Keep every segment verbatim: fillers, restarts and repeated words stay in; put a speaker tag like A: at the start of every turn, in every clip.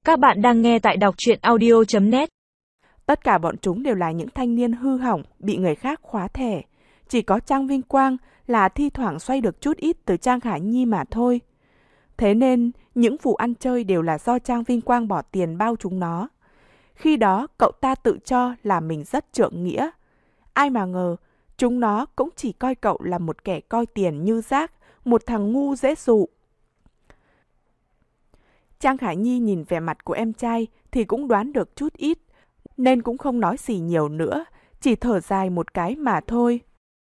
A: Các bạn đang nghe tại đọc truyện audio chấm net.
B: Tất cả bọn chúng đều là những thanh niên hư hỏng, bị người khác khóa thẻ. Chỉ có Trang Vinh Quang là thi thoảng xoay được chút ít từ Trang Khả Nhi mà thôi. Thế nên, những vụ ăn chơi đều là do Trang Vinh Quang bỏ tiền bao chúng nó. Khi đó, cậu ta tự cho là mình rất trượng nghĩa. Ai mà ngờ, chúng nó cũng chỉ coi cậu là một kẻ coi tiền như rác, một thằng ngu dễ dụ. Trang Khả Nhi nhìn vẻ mặt của em trai thì cũng đoán được chút ít, nên cũng không nói gì nhiều nữa, chỉ thở dài một cái mà thôi.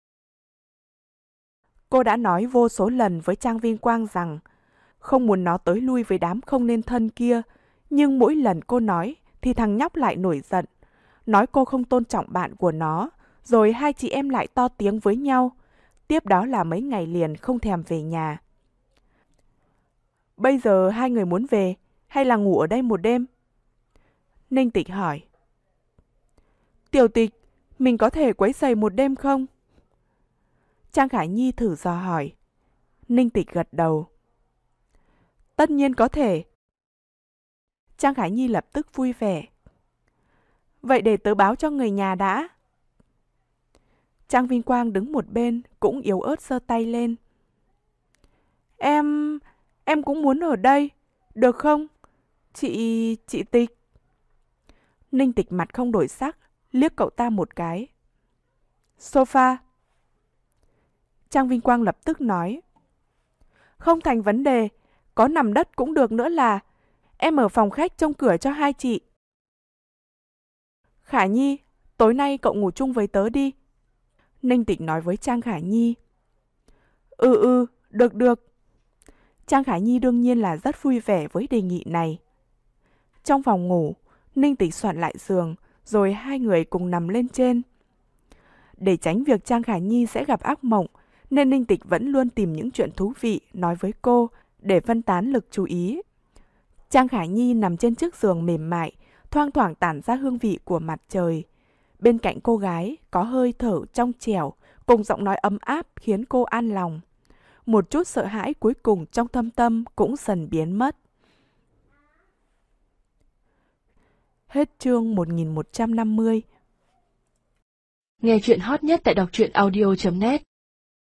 B: Cô đã nói vô số lần với Trang Vinh Quang rằng không muốn nó tới lui với đám không nên thân kia, nhưng mỗi lần cô nói thì thằng nhóc lại nổi giận, nói cô không tôn trọng bạn của nó, rồi hai chị em lại to tiếng với nhau. Tiếp đó là mấy ngày liền không thèm về nhà. Bây giờ hai người muốn về, hay là ngủ ở đây một đêm? Ninh Tịch hỏi. Tiểu Tịch, mình có thể quấy rầy một đêm không? Trang Khả Nhi thử dò hỏi. Ninh Tịch gật đầu. Tất nhiên có thể. Trang Khả Nhi lập tức vui vẻ. Vậy để tớ báo cho người nhà đã. Trang Vinh Quang đứng một bên, cũng yếu ớt giơ tay lên. Em... em cũng muốn ở đây, được không? Chị... chị Tịch. Ninh Tịch mặt không đổi sắc, liếc cậu ta một cái. Sofa. Trang Vinh Quang lập tức nói. Không thành vấn đề, có nằm đất cũng được nữa là. Em ở phòng khách trông cửa cho hai chị. Khả Nhi, tối nay cậu ngủ chung với tớ đi. Ninh Tịch nói với Trang Khả Nhi. Ừ ừ, được được. Trang Khả Nhi đương nhiên là rất vui vẻ với đề nghị này. Trong phòng ngủ, Ninh Tịch soạn lại giường, rồi hai người cùng nằm lên trên. Để tránh việc Trang Khả Nhi sẽ gặp ác mộng, nên Ninh Tịch vẫn luôn tìm những chuyện thú vị nói với cô để phân tán lực chú ý. Trang Khả Nhi nằm trên chiếc giường mềm mại, thoang thoảng tản ra hương vị của mặt trời. Bên cạnh cô gái có hơi thở trong trẻo, cùng giọng nói ấm áp khiến cô an lòng. Một chút sợ hãi cuối cùng trong thâm tâm cũng dần biến mất. Hết chương một nghìn một trăm năm mươi.
A: Nghe chuyện hot nhất tại đọc truyện audio chấm net.